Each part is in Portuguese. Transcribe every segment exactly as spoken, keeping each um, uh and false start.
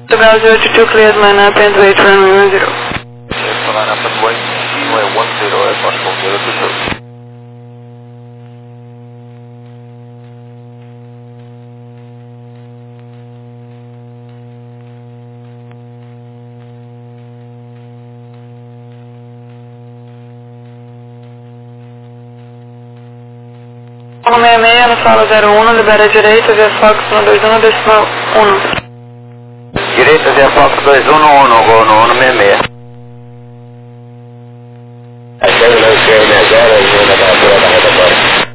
Portugal zero two two, clears line up and wait for runway one zero. Clear line up and wait, runway one zero, Air Fox zero two two. um seis seis, na sala zero um, libera a direita, via Fox um dois um, decimal um. Direita via Fox dois um um, gol no um seis seis. Aquele não esquerda, agora e na altura da rotatória.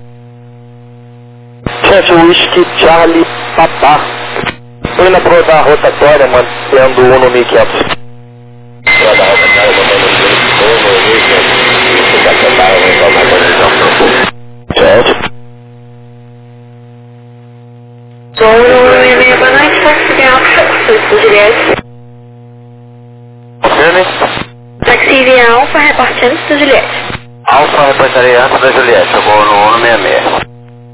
Sete Whisky Charlie Papá. Foi na prova da rotatória, mantendo o um no mil e quinhentos. Prova da rotatória, mantendo o um no mil e quinhentos. Fica sentado, vem tomar posição. Sete. Boa noite, taxi Alfa, Juliette. Confirme. Taxi via Alfa, reporte antes do Juliette. Alfa, reportaria antes da Juliette, eu vou no um seis seis.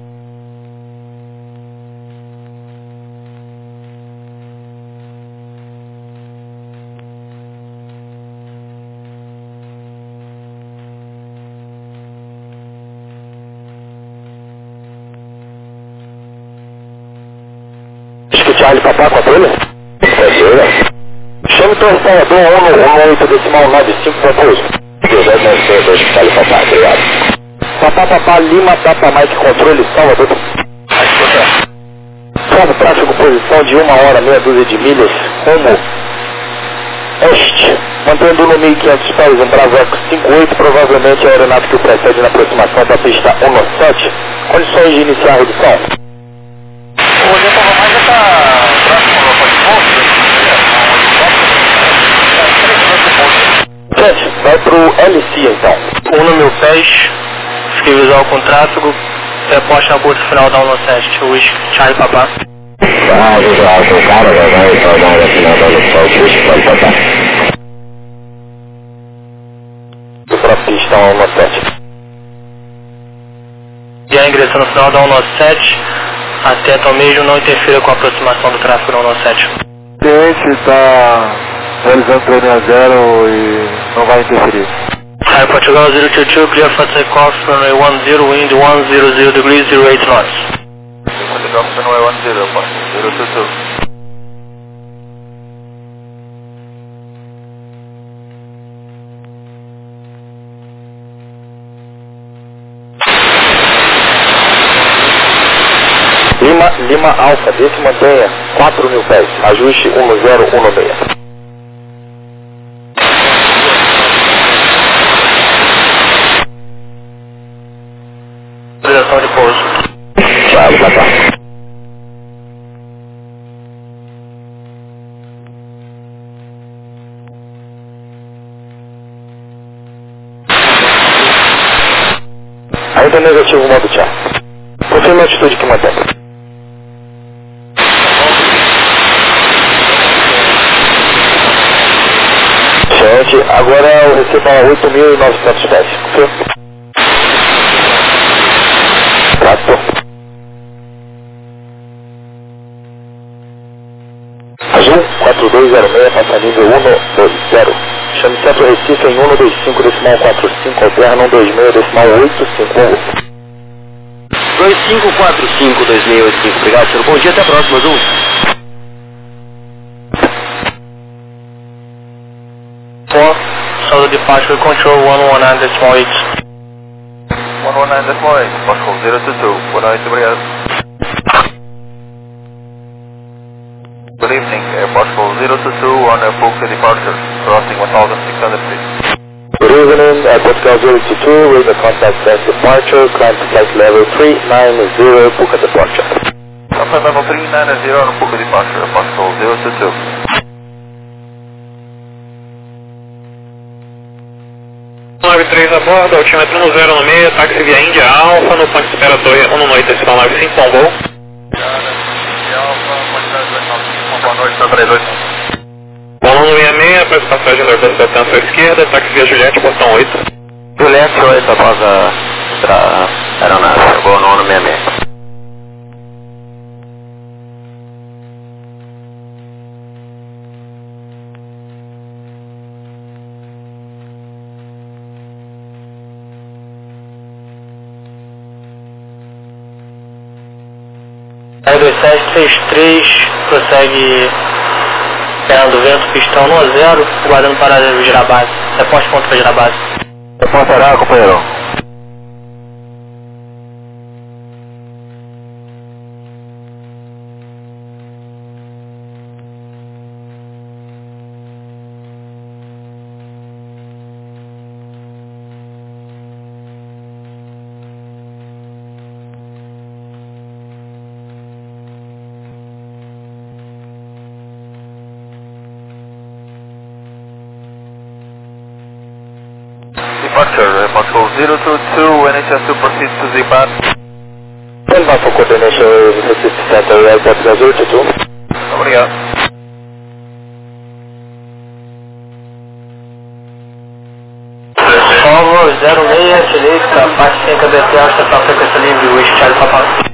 Charlie Papá, controle? Chame o torcedor um no oito decimal nove cinco para pouso. dois nove seis, dois Charlie Papá, obrigado. Papá Papá Lima, Papa Mike, controle, Salvador. Salve tráfego, posição de uma hora, meia dúzia de milhas, rumo oeste, mantendo no mil e quinhentos pés, um Bravo Eco cinco oito, provavelmente a aeronave que o precede na aproximação da pista um sete. Condições de iniciar a redução. O Orienta Romar já está próximo ao aeroporto de Gente, vai pro L C então. um no mil pés, fiquei visual com tráfego, reposte na curta final da um sete, o Whisky Charlie Papá. Ah, visual com cara, vai saudar a final da um sete, Whisky Charlie Papá. Pra pista um sete. Já ingressando no final da um sete, atento ao mesmo, não interfira com a aproximação do tráfego da um sete. Cliente está realizando treino a zero e não vai interferir. Hi, Portugal zero two two, clear for takeoff, runway one zero, wind one hundred degrees, zero eight knots. Portugal runway one zero, zero two two. Lima, Lima Alfa, desse mantenha quatro mil pés, ajuste um zero um seis. Direção de pouso. Charlie Papá. Ainda negativo o modo tchau. Confirma a atitude que mantém. Gente, agora eu recebo a oito mil e novecentos pés. Confirma. Quatro. Azul quatro dois zero seis, passa nível um dois zero. Chame Centro Recife em um dois cinco, decimal quatro cinco, alterna um dois seis, decimal oito cinco um. dois cinco quatro cinco dois seis oito cinco, obrigado, senhor. Bom dia, até a próxima, Azul. four, solid departure control one one nine decimal eight. one one nine decimal eight, Portugal zero two two, boa noite, obrigado. Good evening, Air Portugal zero two two on a Fuca departure, crossing one thousand six hundred feet. Good evening, Air Portugal zero two two, radar contact set departure, climb to flight level three nine zero, Fuca departure. Flight level three nine zero on Fuca departure, Portugal zero two two. nove três a bordo, altímetro no zero seis, táxi via Índia Alfa, no ponto de espera um oito decimal nove cinco, bom voo. Boa noite, está três oito. Bom um seis seis, após passagem do Airbus Delta à sua esquerda, táxi via Juliette, portão oito. Juliette oito, após a aeronave, vou no um seis seis. Aí dois sete três três, prossegue pegando vento, pistão no zero, guardando para girar base. Reporte ponto para girar base. Reportará, companheiro. Departure, Moscow zero two two, N H S two proceeds to Z path. Stand for coordination with the City Center, Airport zero two two. Obrigado. Salvo zero seis, direita, parte sem cabeçar, estação frequência livre, Wish Charlie Papa.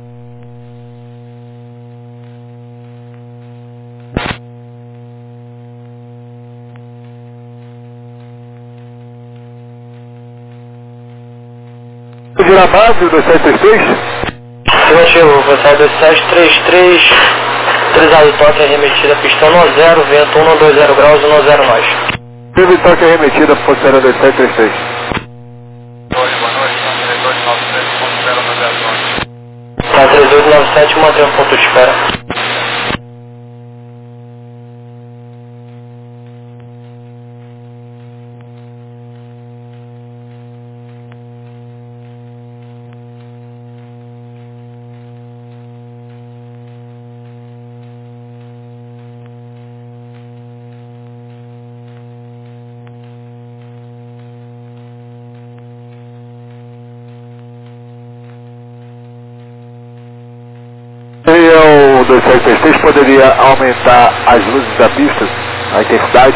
Girar base, dois sete três três? Negativo, você dois sete três três, trisado toque, arremetida, pistão no zero, vento um dois zero graus, um zero nós. Teve toque arremetida, Força dois sete três três. Boa noite, três oito nove sete, ponto zero no zero nove. Tá, três oito nove sete, mantém um ponto de espera. E o dois sete três três poderia aumentar as luzes da pista, a intensidade?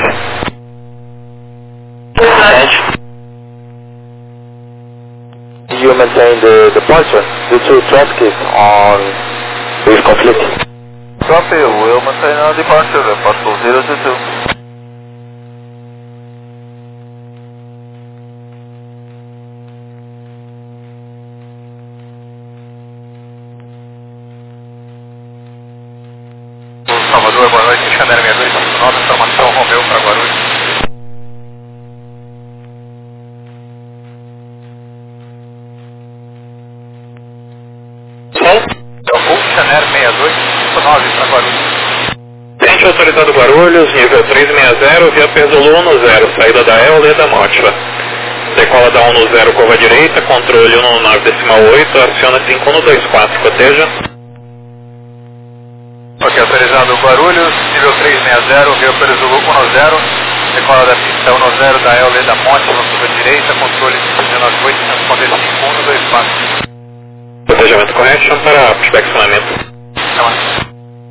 You maintain the departure due to traffic on this conflict. Copy, we'll maintain our departure, Moscow zero two two. Salvador, boa noite, Xanera seis dois cinco nove, informação Romeu para Guarulhos. Golf Xanera seis dois cinco nove para Guarulhos. Tente autorizado Guarulhos, nível trezentos e sessenta, via Pesolo um zero, saída da E O L da Mótiva. Decola da um zero, curva direita, controle um nove decimal oito, aciona cinco um dois quatro, coteja. Ok, autorizado Guarulhos, nível trezentos e sessenta, via Pesolo um zero, decola da pista um zero da E O L da Mótiva, curva direita, controle dezenove oitocentos cinquenta e cinco, um dois quatro. Cotejamento correto para inspecionamento. Não.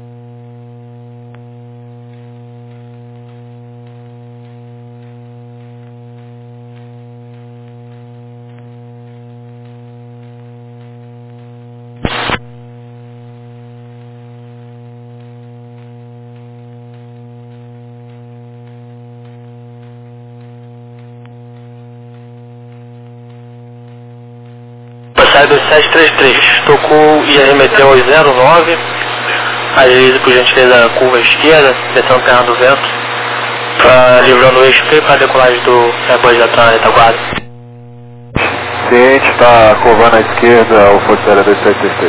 Sai dois sete três três, tocou e arremeteu aos zero nove, agilize por gentileza a curva esquerda, descendo perna do vento, pra, livrando o eixo P para a decolagem do Airbus da retaguarda. Ciente, está curvando à esquerda o Força Aérea dois sete três três.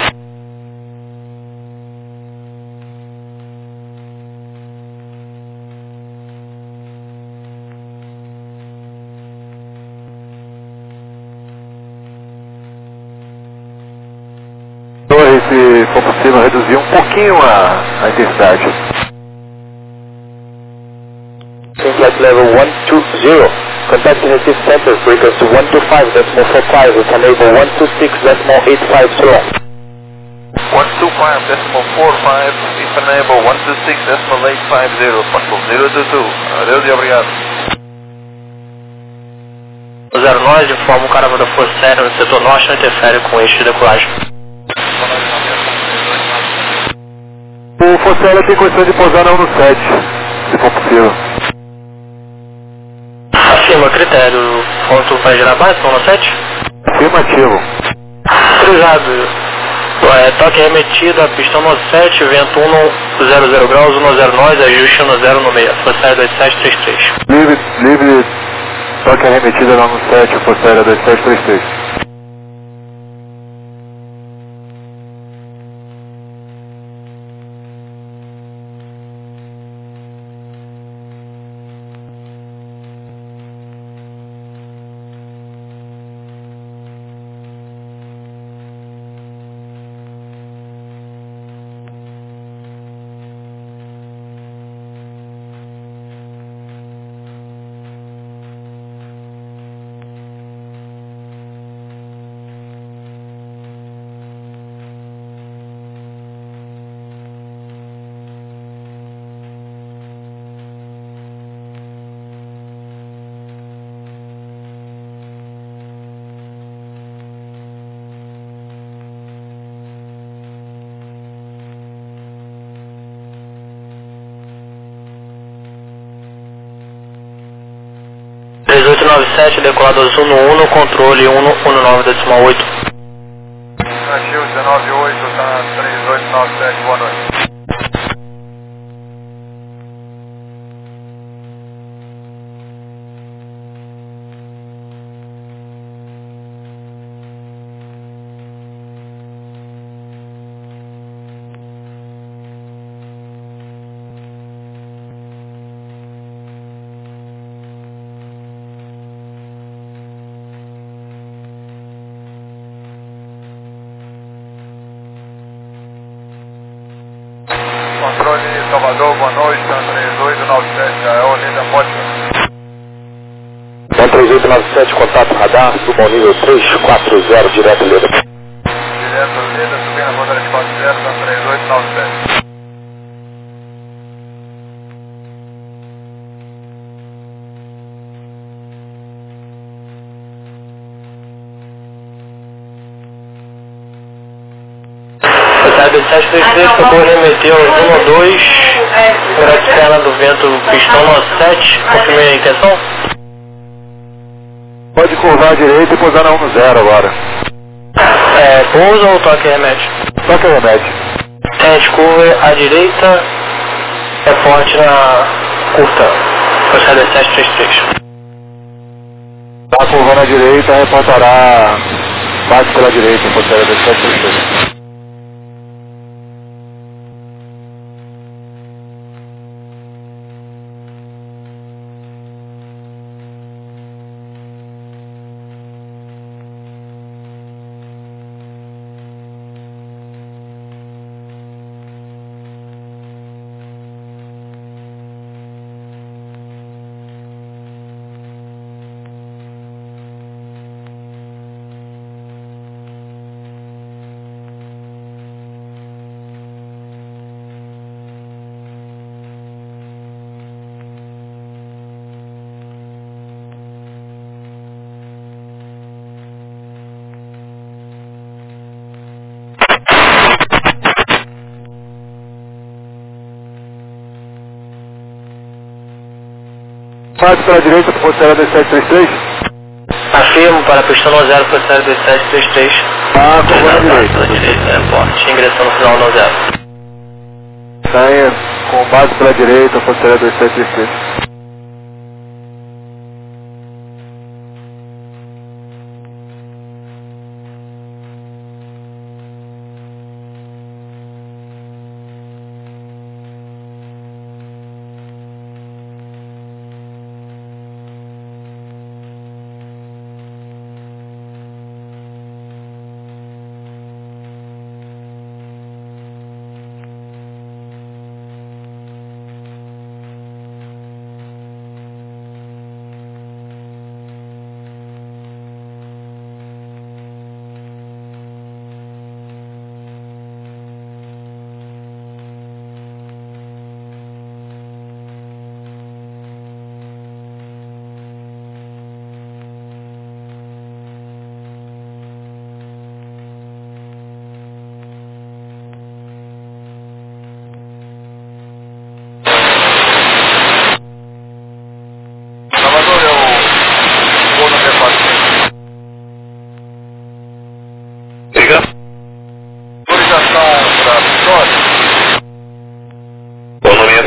Se for possível, reduzir um pouquinho a, a intensidade. Flight level one two zero, contacting the City Center, frequency one two five decimal four five, with enable one two six decimal eight five zero. one two five decimal four five, if enable one two six decimal eight five zero, Moscow zero two two. Adeus e obrigado. zero nove, informa o caravana da Força Aérea no setor norte, não interfere com o eixo de decolagem. O Força Aérea tem condição de pousar na um no sete, se for possível. Afirma, critério, ponto para gerar base, um no sete? Afirmativo. Cruzado, É, toque remetida, pistão no sete, vento um zero zero graus, um zero nós, ajuste um zero no meio, força aérea dois sete três três. Livre, livre, toque remetida lá no sete, força aérea dois sete três três. três oito nove sete, decolado azul no um, no controle um um nove decimal oito. Achei o dezenove oito, tá três oito nove sete, boa noite. Controle Salvador, boa noite, tá três oito nove sete, é o Linda Mótica. um três oito nove sete, contato radar, suba ao nível três quatro zero, direto Leda. Direto Leda, subindo a rota três quatro zero, tá três oito nove sete. dois sete três três, tocou remeteu um dois, grade externa do vento, pistão no sete, confirmei a intenção? Pode curvar à direita e pousar na um zero agora. É, pousa ou toque remete? Toque remete. Tente curva à direita, é forte na curta, força dois sete três três. Tá curvando à direita, reportará base pela direita, força aérea dois sete três três. Base pela direita, força aérea dois sete três três. Afirmo para pistão no zero, força aérea dois sete três três. Ah, curvando à direita. Pela direita, é forte, ingressando no final no zero. Saia com base pela direita, força aérea dois sete três três.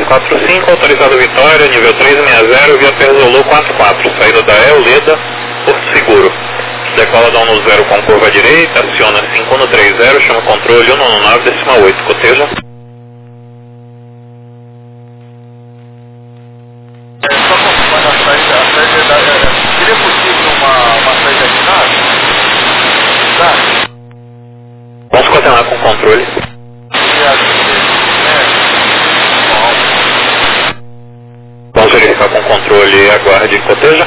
quatro cinco, autorizado Vitória, nível três seis zero, via Perzolu quatro quatro, saída da El, Leda, Porto Seguro. Decola da um no zero com curva direita, aciona cinco um três zero, chama controle um um nove, decimal oito, coteja. É, só confirmando a saída, a saída da... É, seria possível uma, uma saída de nave? Tá? Vamos coordenar com controle. Vamos verificar com controle, aguarde e coteja.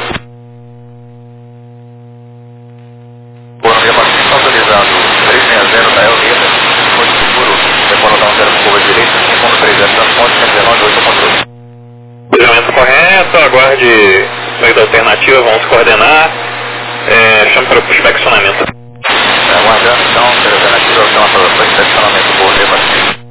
Bom, minha partida autorizado três seis zero da El Leda, Porto Seguro, decola da um zero com curva direita, cinco um três zero, transporte, cento e dezenove, oito controle. Cruzamento correto, aguarde saída alternativa, vamos coordenar. É, chame para o inspecionamento. É, aguardando então, saída alternativa, chama para o inspecionamento, boa dia, partida.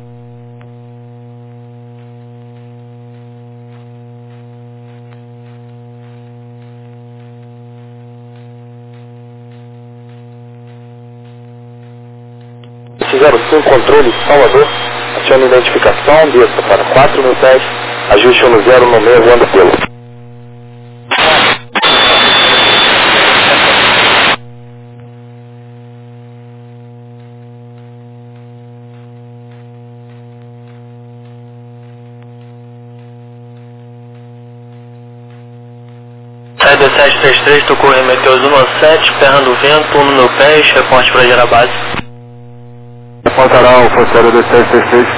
zero cinco, controle Salvador, aciona identificação, desça para quatro mil pés, ajuste um zero no meio, voando pelo. Saída sete três três, tocou Remeteus um a sete, perna do vento, um no meu pé, reporte para gerar base. Reportará o Forçado do sete três três.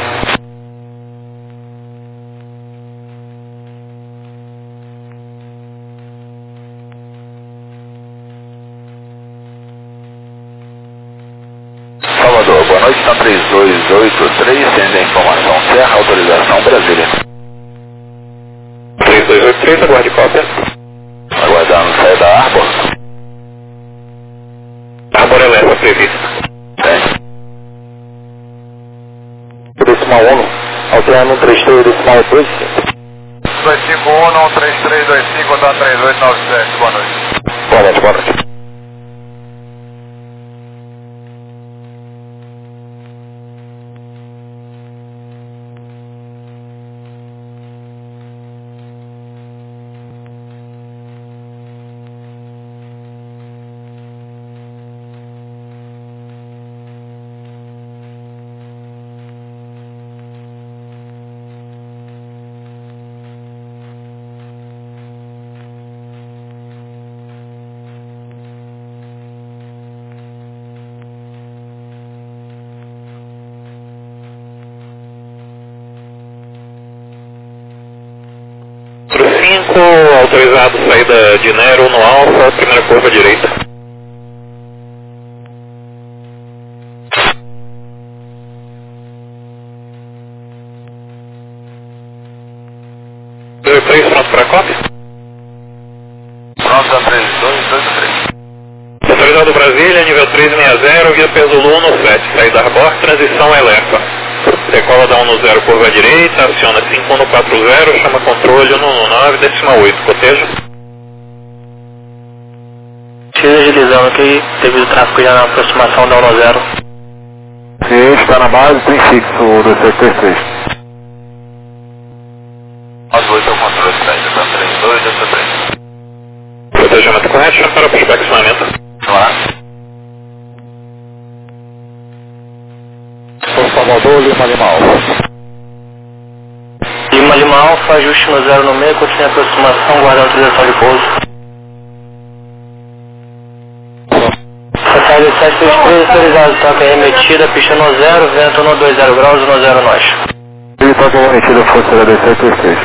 Salvador, boa noite, está três dois oito três, sendo a informação Serra, autorização Brasília. três dois oito três, aguarde cópia. Aguardando saída da Arbor. Arbor eleva prevista. Tem. Decimal um, alterando um três três, decimal dois cinco. dois cinco um, um três três dois cinco, tá três oito nove sete, boa noite. Boa noite, boa noite. cinco, autorizado saída de Nero no Alfa, primeira curva direita. dois três, pronto para a cópia? Pronto, tá três dois dois três. Autorizado Brasília, nível três seis zero, via Perzolu um no sete, saída Arbor, transição Elefa. Decola da um no zero, curva direita, aciona cinco um quatro zero, chama controle um um nove, decimal oito, coteja. X agilizando aqui, devido ao tráfego já na aproximação da um no zero. Sim, está na base, tem fixo do sete três três. nove oito é o controle de saída, tá três dois dois três. Protejamento correto, chama para o inspecionamento. Claro. Salvador, Lima Lima Alfa. Lima Lima Alfa, ajuste no zero no meio, continue a aproximação, guardando a utilização de pouso. Saída sete três três, autorizado, toca remetida, pista no zero, vento no dois zero graus, no zero nós. Ele toca remetida, força da sete três três.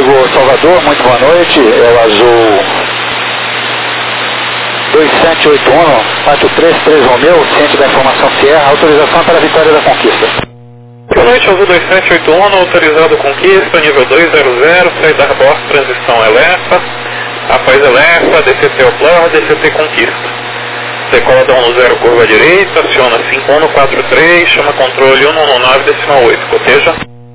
Código Salvador, muito boa noite, é o azul dois sete oito um, quatro três três Romeu, ciente da informação Sierra, autorização para a vitória da conquista. Boa noite, azul dois sete oito um, autorizado conquista, nível dois zero zero, saída a bordo, transição Elefa, após Elefa, D C T Oplar, D C T Conquista. Decola da um zero, curva direita, aciona cinco um quatro três, chama controle um um nove decimal oito, coteja.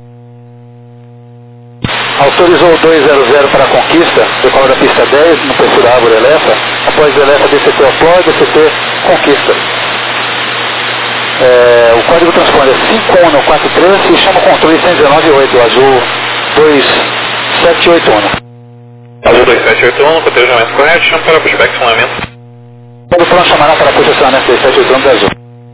Autorizou dois zero zero para a conquista, decola da pista dez, no perfil Árvore Elefa, após Elefa D C T Oplar, D C T Conquista. É, o código transponder é cinco um quatro três e chama controle cento e dezenove oito, azul dois sete oito um. Azul dois sete oito um, cotejamento correto, chama para pushback funcionamento. Pode falar chamará para posicionamento dois sete oito um da azul.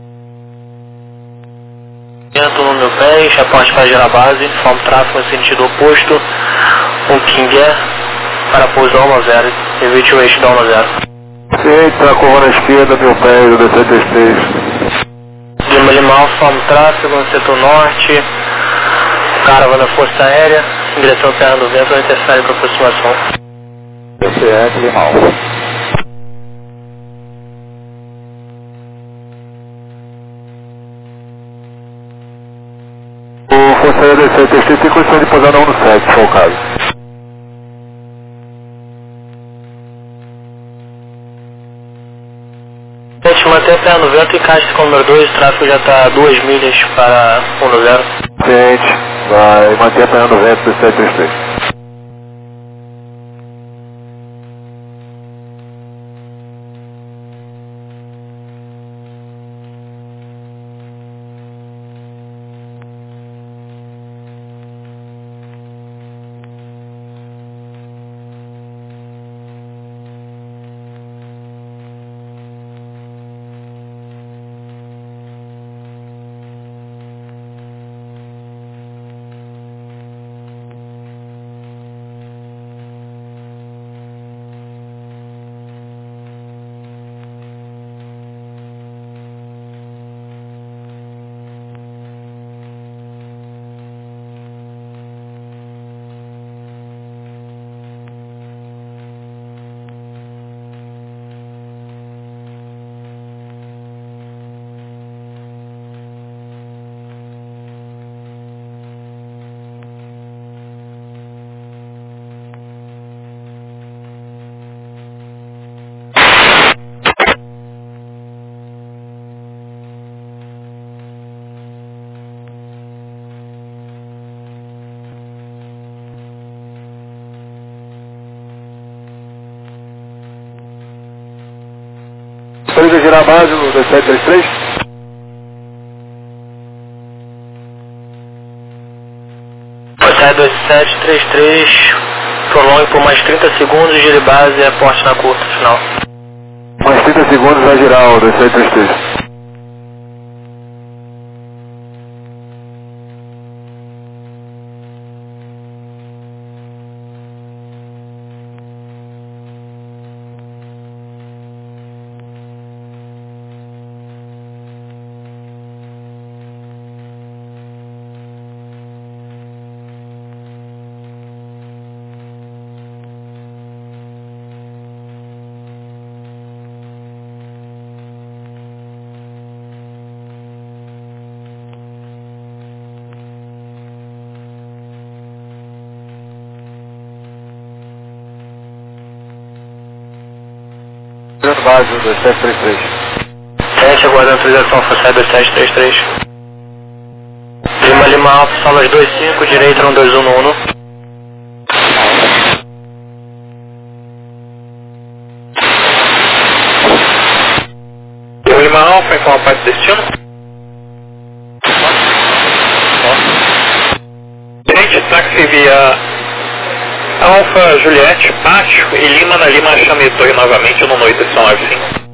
Vento no meu pé, aponte para gerar base, forma tráfego no sentido oposto, um King Air, para pousar um zero, evite o eixo da um zero. Ciente, para a curva na esquerda, meu pé, do D C três três. Lima Limal, forma tráfego no setor norte, caravana força aérea, em direção à terra do vento, interfere para aproximação. Ciente, Limal. O Força Aérea D C três três tem condição de pousar na um sete, se for o caso. Gente, manter a terra no vento e caixa com o número dois, o tráfego já está a duas milhas para um zero. Ciente, vai manter a terra no vento D C três três. Autoriza girar a base no dois sete três três? Força dois sete três três, prolongue por mais trinta segundos, gire base e aporte na curta final. Mais trinta segundos vai girar o dois sete três três. Base do dois sete três três. Gente, aguardando autorização Força dois sete três três. Lima Lima Alfa, solas dois cinco, direita no dois um um. Lima Lima Alfa, informa a parte de destino. Gente, táxi via Alfa, Juliette, Pátio e Lima na Lima, chame Torre novamente no noite são nove cinco.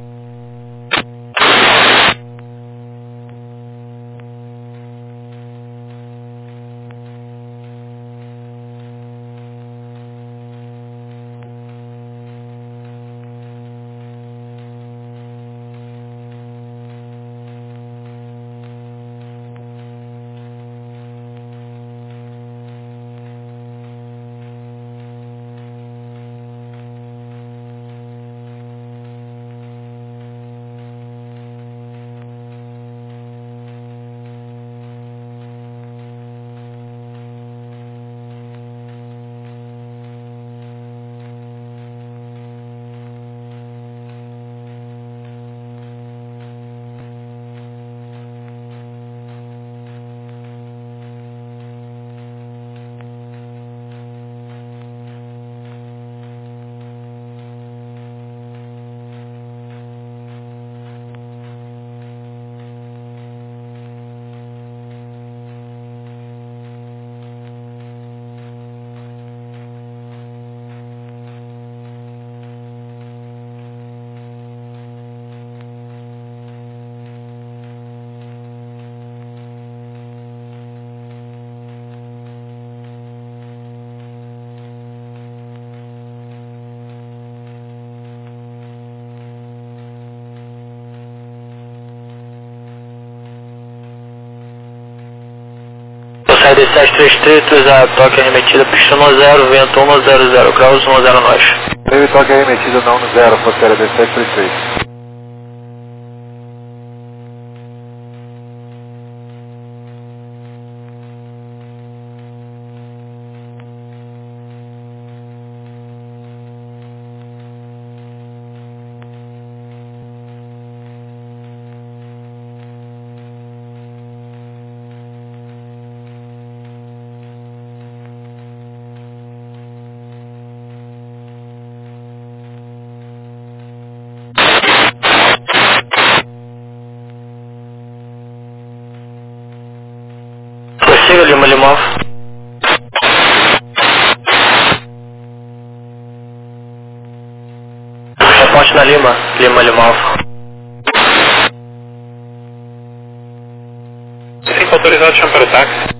Saída sete três três, a toque arremetida, pista um zero, vento um zero zero graus, um zero nós. Teve toque arremetida na um zero, Força D sete três três. Prossiga, Lima Lima Alfa. Reporte na Lima, Lima Lima Alfa. cinco autorizado, chama para o táxi.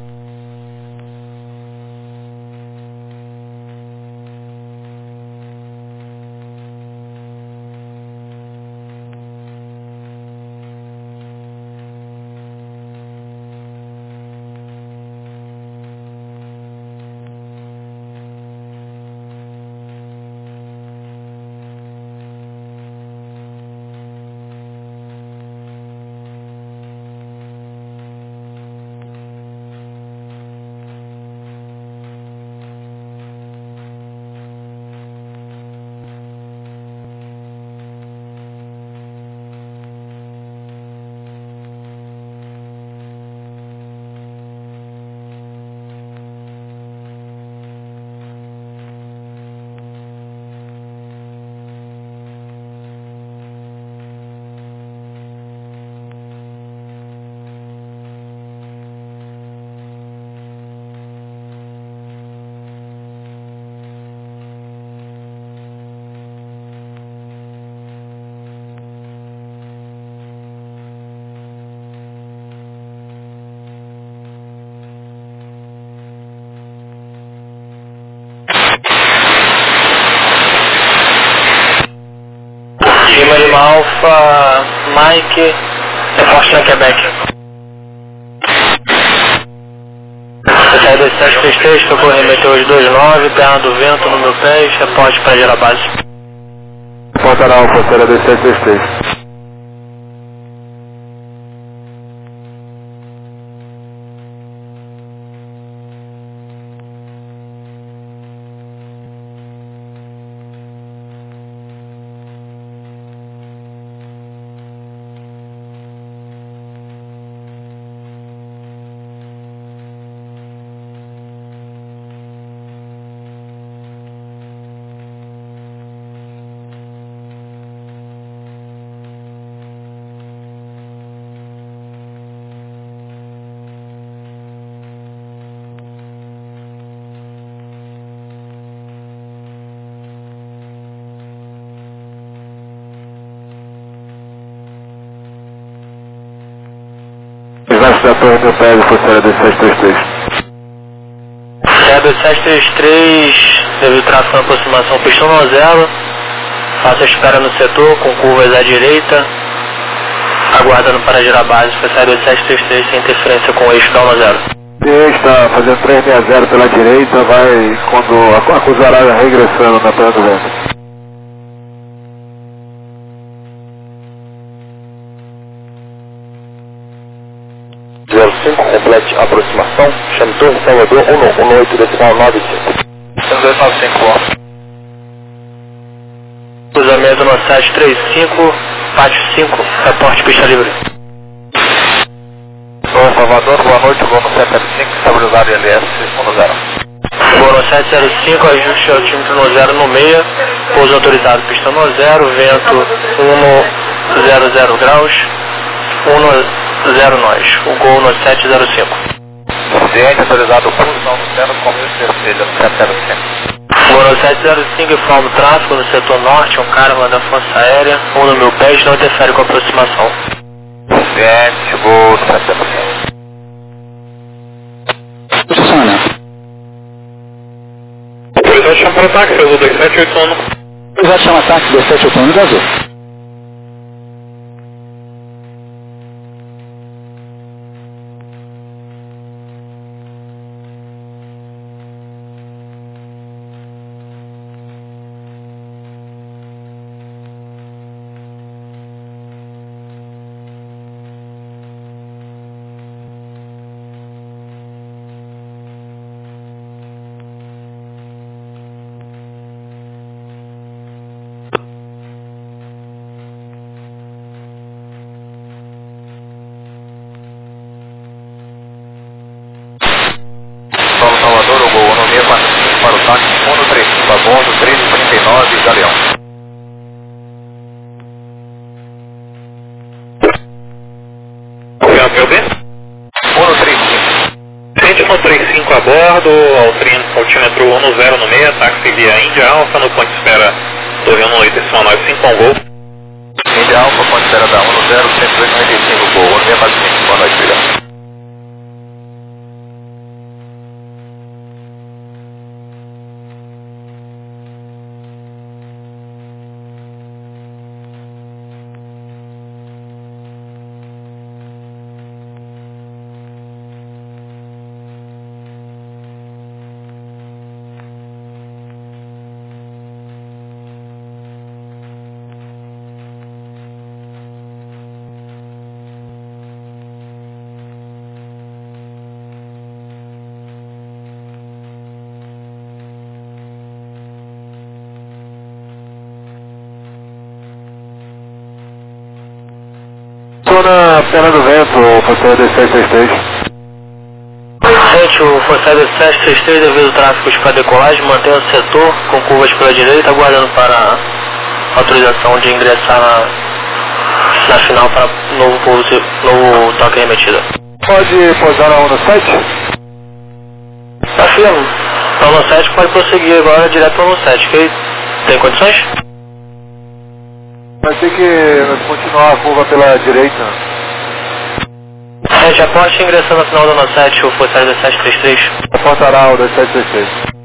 Lima Lima Alfa, Mike, reporte na Quebec. Saída sete três três, tocou remeteu os dois nove, terra do vento, número dez, reporte para gerar base. Porta na Alfa, D sete três três. Embaixo da torre do P L, Força D sete três três. Saída sete três três, devido tráfego na aproximação, pista um zero, faça espera no setor, com curvas à direita, aguardando para gerar base, foi saída sete três três, sem interferência com o eixo da um zero. Está fazendo três seis zero pela direita, vai quando acusará regressando na torre do vento. zero cinco, complete a aproximação, chame Torre Salvador um um oito decimal nove cinco. dois nove cinco. Cruzamento no sete três cinco, pátio cinco, reporte pista livre. Sou Salvador, boa noite, vou no sete zero cinco, estabilizado L S um zero. Vou no sete zero cinco, ajuste altímetro no zero no meia, pouso autorizado, pista no zero, vento um zero zero graus, um zero nós, o gol no sete zero cinco. Ciente, autorizado, posição no zero, começo terceira, sete zero cinco. Gol no sete zero cinco, informa o tráfego no setor norte, um Karma da Força Aérea, um no mil pés, não interfere com a aproximação. Ciente, gol sete zero cinco. Funciona. Autorizado, chama para o táxi, azul dois sete oito um. Autorizado, chama táxi dois sete oito um no azul. um três cinco a bordo, altímetro um zero no meio, táxi via Índia Alfa, no ponto de espera Torre um oito decimal nove cinco com gol. Índia Alfa, ponto de espera da um zero, cento e oito noventa e cinco, gol, um seis quatro cinco, boa noite, obrigado. Estou na pena do vento, o Forçado D sete três três. Sete, o Forçado D sete três três, devido ao tráfego para decolagem, mantém o setor com curvas pela direita, aguardando para autorização de ingressar na, na final para novo, pouso, novo toque remetida. Pode pousar na um no sete? Tá firme. Para o sete pode prosseguir agora direto para o sete, ok? Tem condições? Vai ter que continuar a curva pela direita. Sete, aposte ingressando na final da sete, o Forçado D sete três três. Apontará o D sete três três.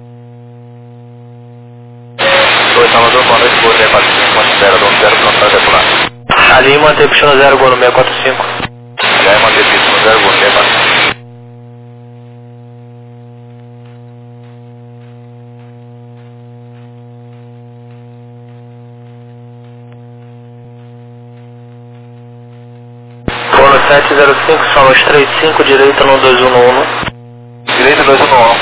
Oi, Salvador, boa noite, gol seis quatro cinco, ponto de espera da um zero, pronto para decolar. Ali mantém puxando zero, gol no seis quatro cinco. Já é manter pista no zero, gol seis quatro cinco. sete zero cinco, solos três cinco, direita no dois um no um. Direita dois um no um.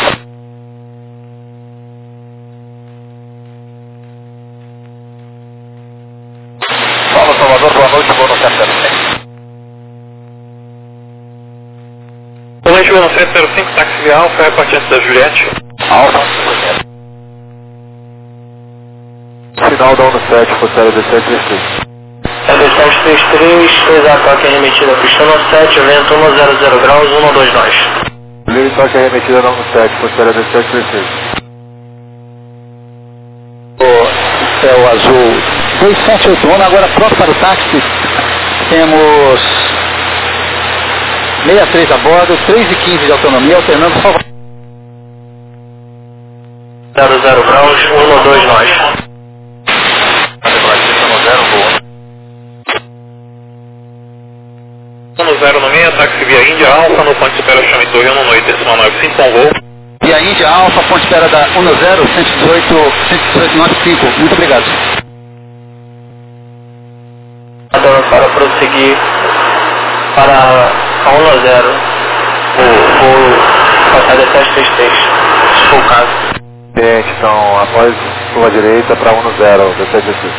Fala, Salvador, boa noite, gol no sete zero cinco. Boa noite, gol no sete zero cinco, táxi via Alfa, repartindo da Juliette. Alfa, Final da um no sete, Forçado D sete três três. É D sete três três, fez a toque remetida pista no sete, vento um zero zero graus, um dois nós. Livre toque remetida na um no sete, Forçado D sete três três. O céu azul dois sete oito um, agora pronto para o táxi. Temos sessenta e três a bordo, três e quinze de autonomia, alternando só. zero zero graus, um dois nós. um zero no meio, táxi via Índia Alfa, no ponto de espera chame Torre um oito decimal nove cinco com gol. E a Índia Alfa, ponte espera da um zero, cento e dezoito noventa e cinco. Muito obrigado. Agora para prosseguir para a um zero, o Forçado D sete três três, se for o caso. Gente, então, após curva direita para um no zero, D sete três três.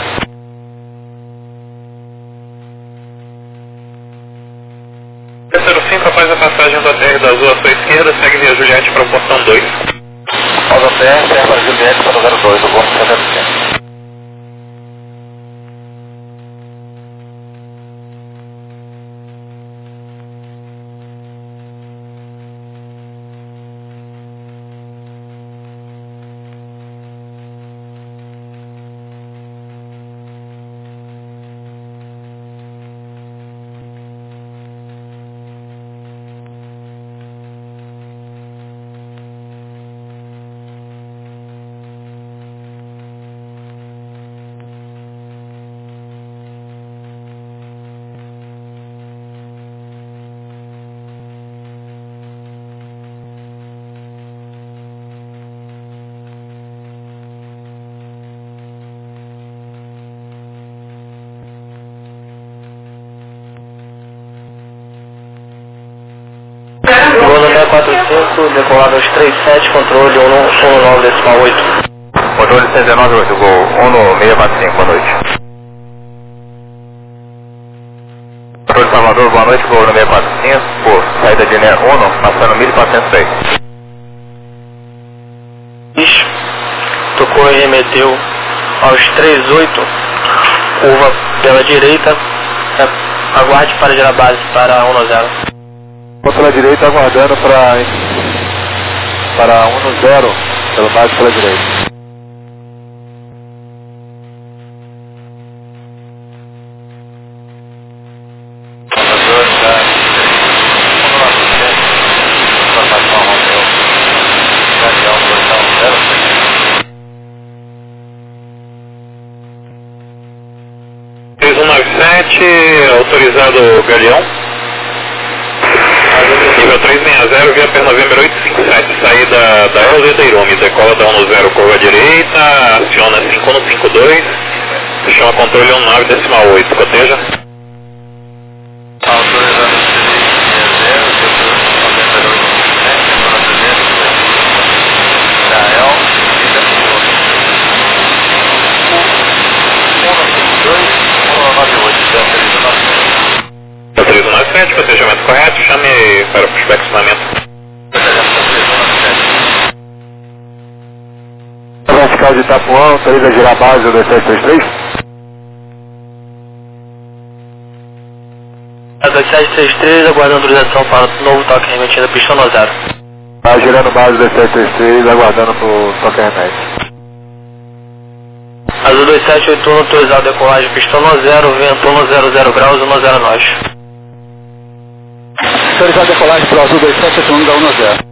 zero cinco, após a passagem da T R da Azul à sua esquerda, segue via Juliette para o portão dois. Após a T R, serve para Juliette para o zero dois, o gol no sete zero cinco. Gol no seis quatro cinco, decolado aos três sete, controle um nove decimal oito. Controle cento e nove oito, gol um no seis quatro cinco, boa noite. Controle Salvador, boa noite, gol no seis quatro cinco, por saída de linha um, passando mil quatrocentos e seis. Isso. Tocou e remeteu aos três oito, curva pela direita, aguarde para gerar base para um zero. Vou pela direita aguardando para para um no zero, pelo base pela direita. três um nove sete, autorizado Galeão. Nível três seis zero, via per November oito cinco sete, saída da L da Irumi, decola da um no zero, curva direita, aciona cinco um cinco dois, chama controle um nove decimal oito, coteja. Autorizado três um nove sete, cotejamento correto, chame para o prospeccionamento. Vertical de Itapuã, autoriza a girar a base do dois sete três três. A dois sete três três, aguardando autorização para o novo toque remetido pistão no zero. Tá girando base dois sete três três, aguardando pro toque remete. Azul dois sete oito um, autorizado decolagem pistão no zero, vento um zero zero graus, um zero nós. Autorizado decolagem para o Azul dois sete oito um da um no zero.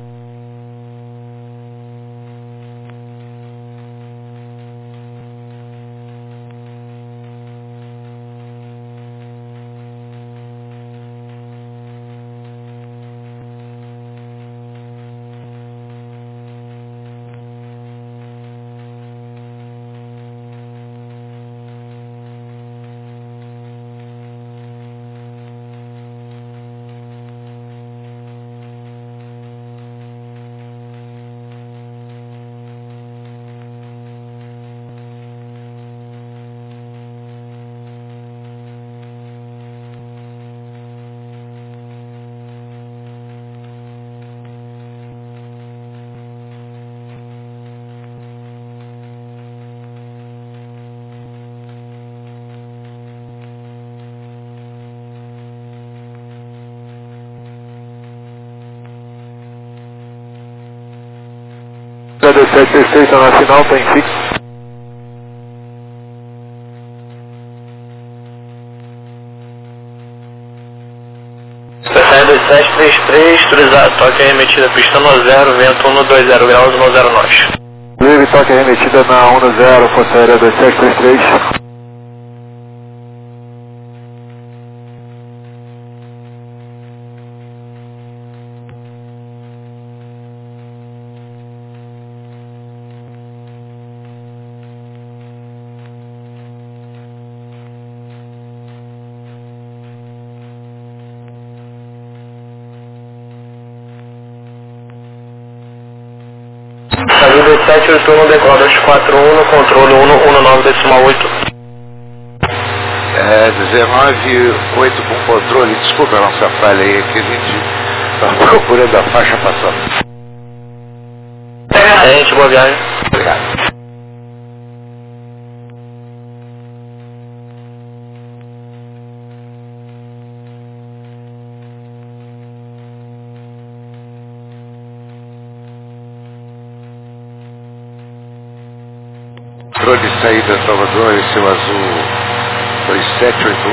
dois sete três três, está na final, está em fixo. dois sete três três, autorizado toque remetida pistão no zero, vento um dois zero graus, um zero nós. Livre, toque remetida na um no zero, Força Aérea dois sete três três. Azul dois sete oito um, decola dois quatro um, no controle um um nove decimal oito. É, dezenove oito com controle, desculpa a nossa falha aí, que a gente está procurando a faixa passando. É, gente, boa viagem. Obrigado. Controle de saída Salvador, esse é o Azul dois sete oito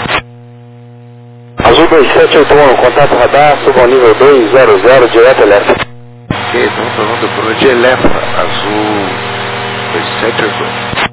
um. Azul dois sete oito um, contato radar, suba ao nível dois zero zero, direto Eletra. Ok, estamos falando por de Eletra, Azul dois sete oito um.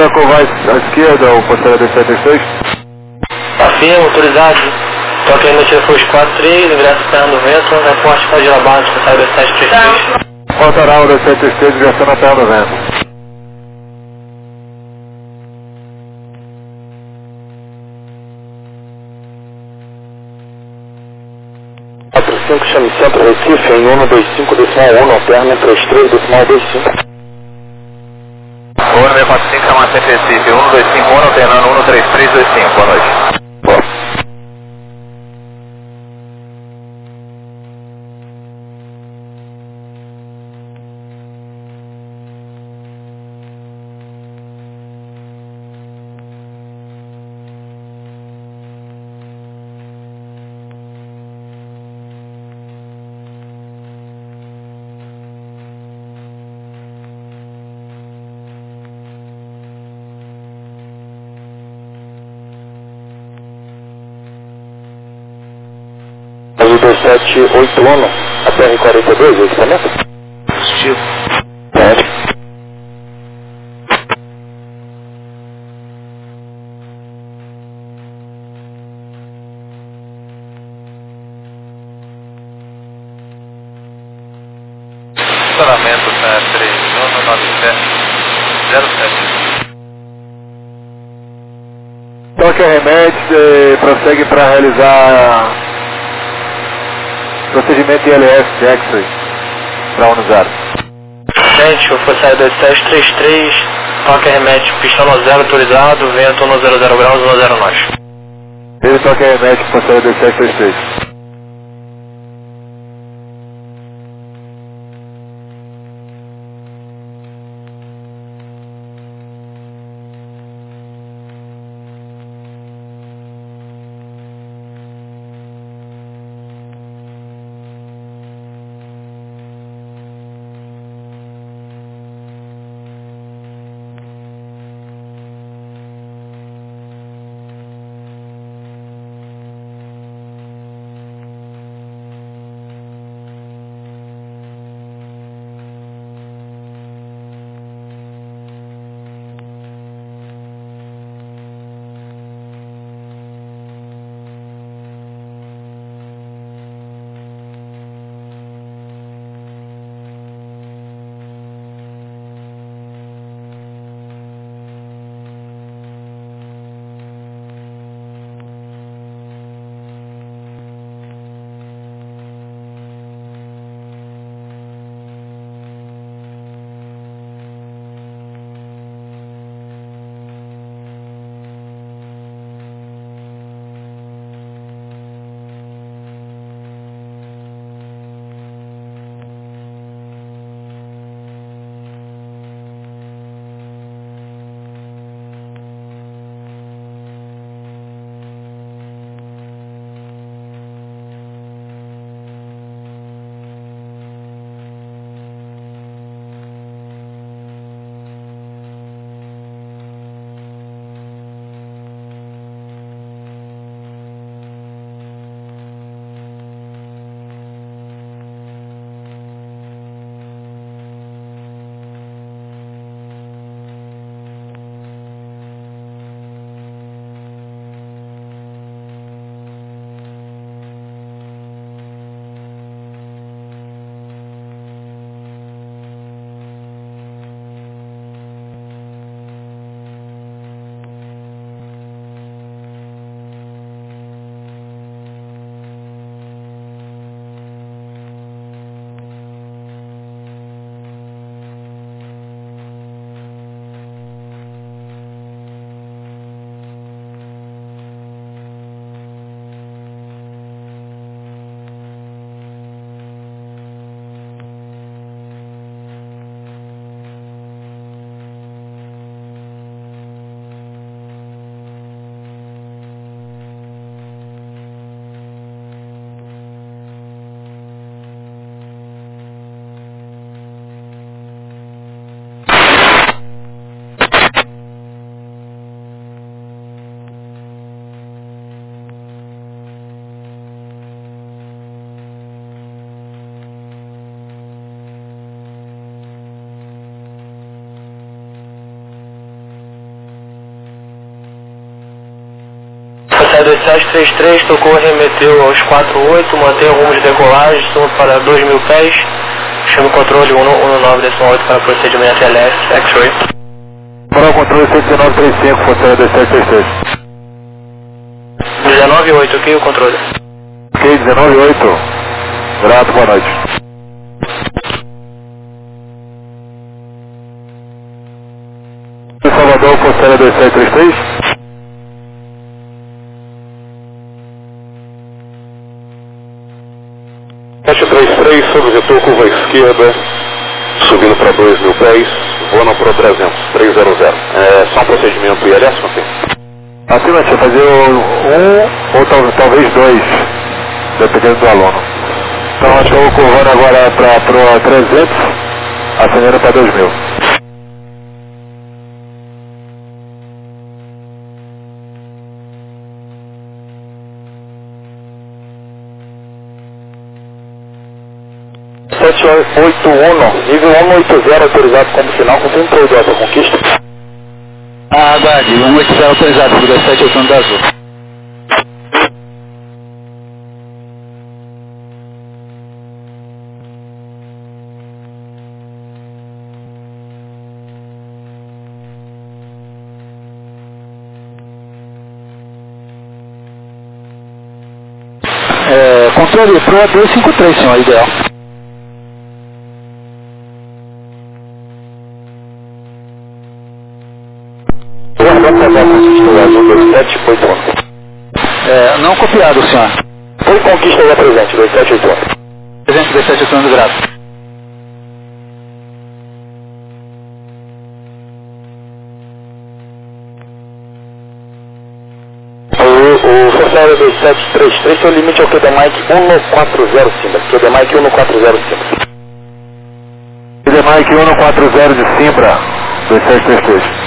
da curva à esquerda, o posterior D sete três três. Afirmo, autorizado. Toque remetido foi os quatro três, ingresso perna do vento, reporte para Gila básico, sai do sete três três. Faltará o D sete três três, ingressando na perna do vento. quatro cinco, chame Centro Recife em um dois cinco decimal um, alterna três três decimal dois cinco. Oi, seis quatro cinco, chama Centro Recife, um dois cinco um, alternando um três três dois cinco, boa noite. Boa. Azul dois sete oito um, a P R quarenta e dois, o equipamento? Positivo. Pode. Estacionamento três um nove sete zero sete. Toque a remédios e prossegue para realizar procedimento I L S de X-Ray para um zero. Gente, o Forçado dois sete três três, toque remédio, pistão no zero autorizado, vento no zero zero graus, no zero nós. Ele toca a remédio, Forçado dois sete três três. Sai dois sete três três, tocou, remeteu aos quatro oito, mantém o rumo de decolagem, suma para dois mil pés, chama o controle um nove oito para procedimento L S, X-Ray. Para o controle cento e dezenove trinta e cinco, Fortaleza dois sete três três. dezenove oito, ok, o controle. Ok, dezenove oito. Grato, boa noite. Salvador, Fortaleza dois sete três três. sete três três, sobre o retor, curva esquerda, subindo para dois mil pés, voando para trezentos, trezentos. É só um procedimento I L S, confirma? Assim, vai fazer o um ou tal, talvez dois, dependendo do aluno. Então, acho que eu vou curvando agora para trezentos, acelerando para dois mil. sete oito um, nível cento e oitenta autorizado como final, com trinta e dois da conquista. Ah, aguarde, cento e oitenta autorizado por dois sete oito um da Azul. É, controle Pro dois cinco três, senhor, ideal. É, não copiado, senhor. Foi conquista da presente, dois sete oito um. Presente dois sete oito um do grado. O, o Fortaleza dois sete três três, seu limite é o Q D Mike cento e quarenta Simba. Q D Mike cento e quarenta Simba. Q D Mike cento e quarenta de Simbra, dois sete três três.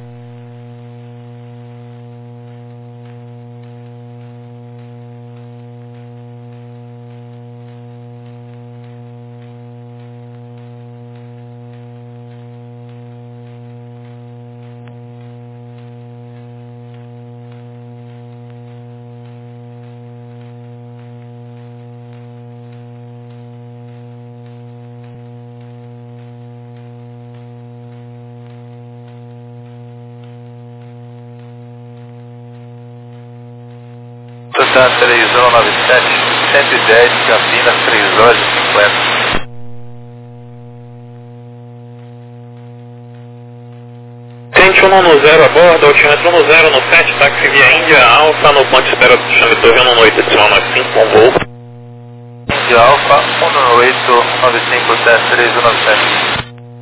Total três um nove sete, cento e dez, Campinas, três horas e cinquenta. Tente um no zero a bordo, altímetro no zero no sete, táxi via Índia Alfa, no ponto de espera do chame Torre um oito, adicional nove cinco, bom voo. Índia Alfa, um oito nove cinco sete três um nove sete.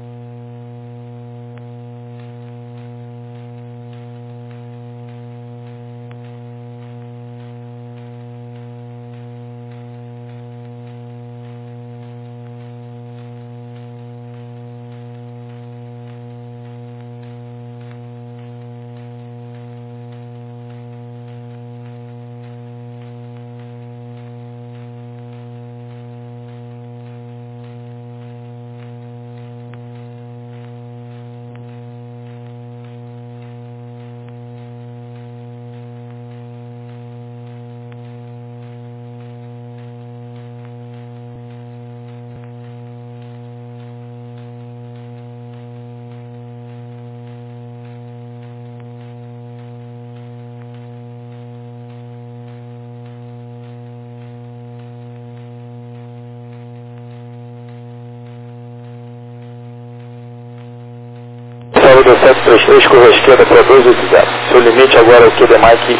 dois sete três três, curva esquerda para dois oito zero. Seu limite agora é o Q D Mike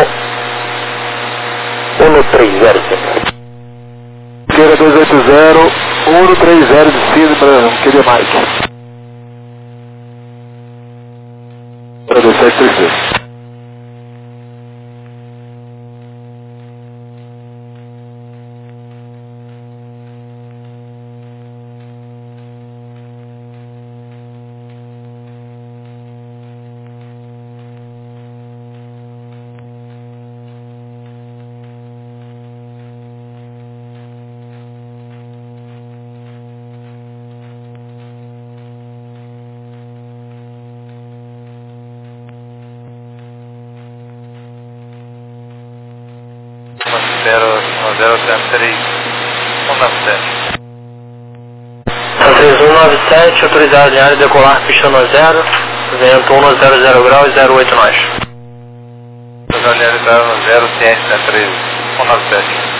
cento e trinta Simba. Esquerda dois oito zero, cento e trinta de Simba, Q D Mike. Para dois sete três três. um zero três um nove sete. três um nove sete, autorizado em área decolar, pista no zero, vento um zero zero graus, zero oito nós. Autorizado em área decolar no zero, C S três um nove sete.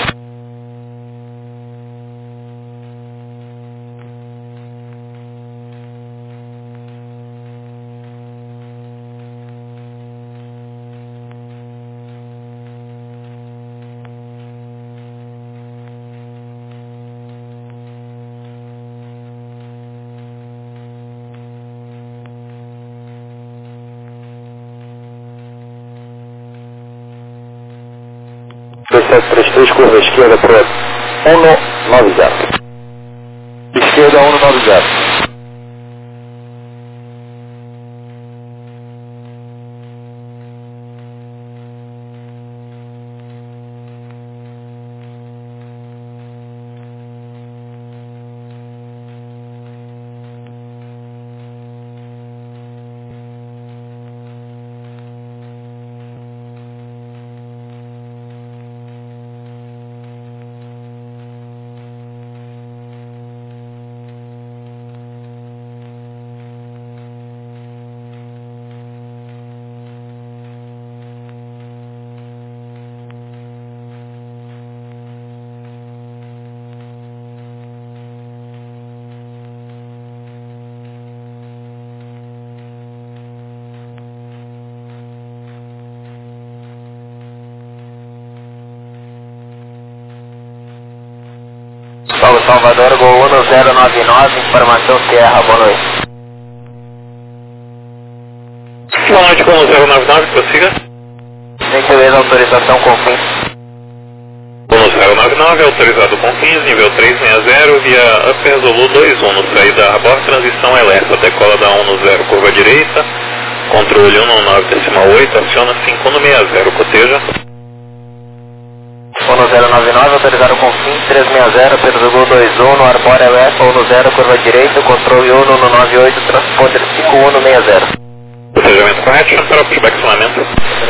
dois sete três três, curva esquerda para um nove zero. Esquerda um nove zero. Paulo Salvador, Gol um zero nove nove, informação Sierra, boa noite. Boa noite, Gol zero nove nove, prossiga. Gentileza, autorização com fim. Gol zero nove nove, autorizado com fins, nível trezentos e sessenta, via Upper Zulu dois um, no saída Arbor, transição Elerta, decola da um zero, curva direita, controle um nove decimal oito, aciona cinco um sessenta, coteja. um zero nove nove, autorizado com fim, trezentos e sessenta, Pedro Zulu dois um, no Arbor Elerta, um zero, curva direita, controle um no nove oito, transponder cinco um sessenta. Cotejamento correto, para o pushback funcionamento.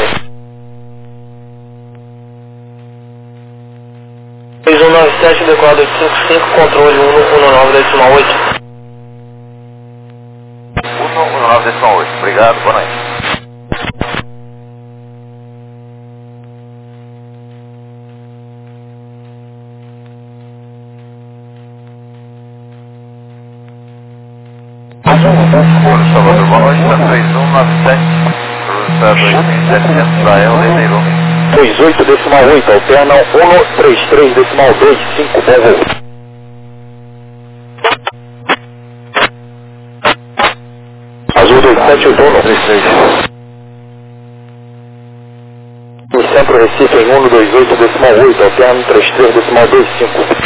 três um nove sete, decola dois cinco cinco, controle um um nove decimal oito. um nove decimal oito, obrigado, boa noite. Salvador, boa noite, está três um nove sete, está dois mil e setecentos da E L, Leiteiro. dois oito decimal oito, alternam um três três decimal dois cinco, bom voo. Azul dois sete oito um, três três. Em centro Recife em um dois oito decimal oito, alterna um três três decimal dois cinco.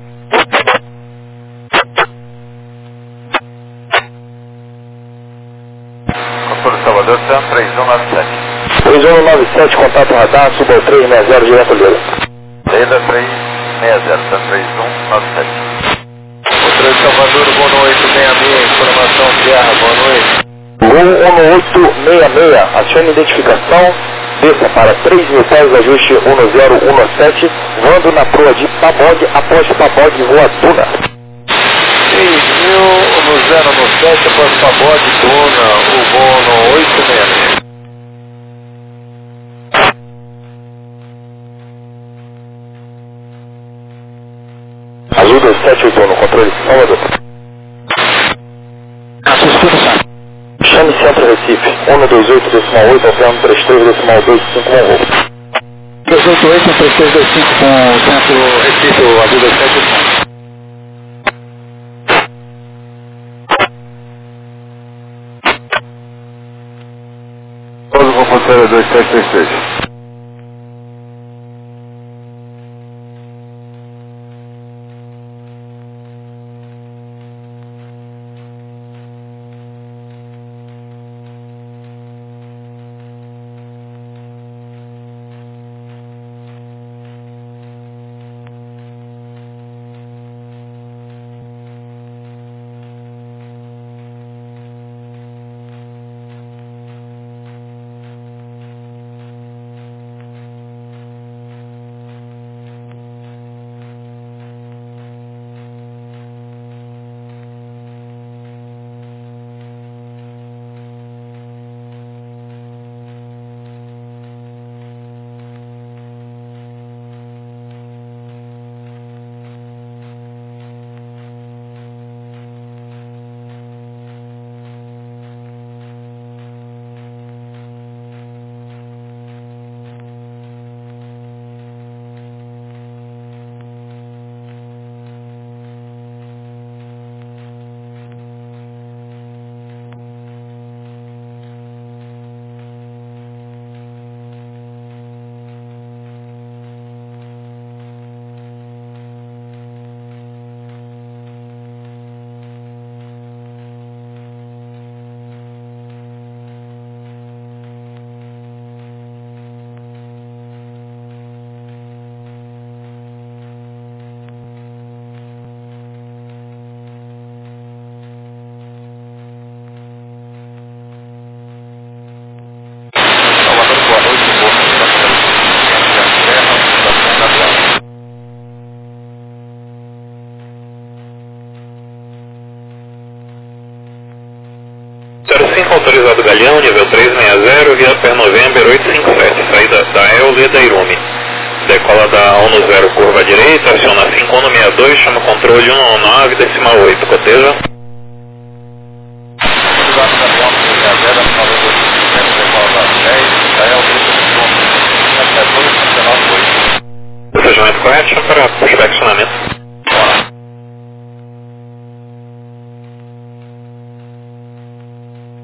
Salvador, Sam três um nove sete. três um nove sete, contato radar, suba ao três seis zero, direto Leila. Leila três seis zero, Sam três um nove sete. Controle Salvador, Gol oito seis seis, informação Sierra, boa noite. Gol um oito seis seis, acione identificação, desça para três mil pés, ajuste um zero um sete, voando na proa de Pabog, após Pabog, voa Duna. três mil no zero um sete, após Pabog, Duna, o voo no oito seis seis. Azul dois sete oito um, no controle Salvador. Chame Centro Recife, um dois oito decimal oito, alterno três três decimal dois cinco, bom voo. dois oito oito, três três dois cinco com o Centro Recife, o Azul dois sete oito um. Todo com ponteira dois sete três três. Alfa, autorizado Galeão, nível trezentos e sessenta, via Per November oitocentos e cinquenta e sete, saída da E L, Leda Irumi. Decola da um no zero, curva direita, aciona cinco um sessenta e dois, chama controle um nove, decimal oito, coteja. Autorizado Galeão, nível trezentos e sessenta, decola da dez, da E L, Leda Irumi. Procedimento correto, chama para pushback acionamento.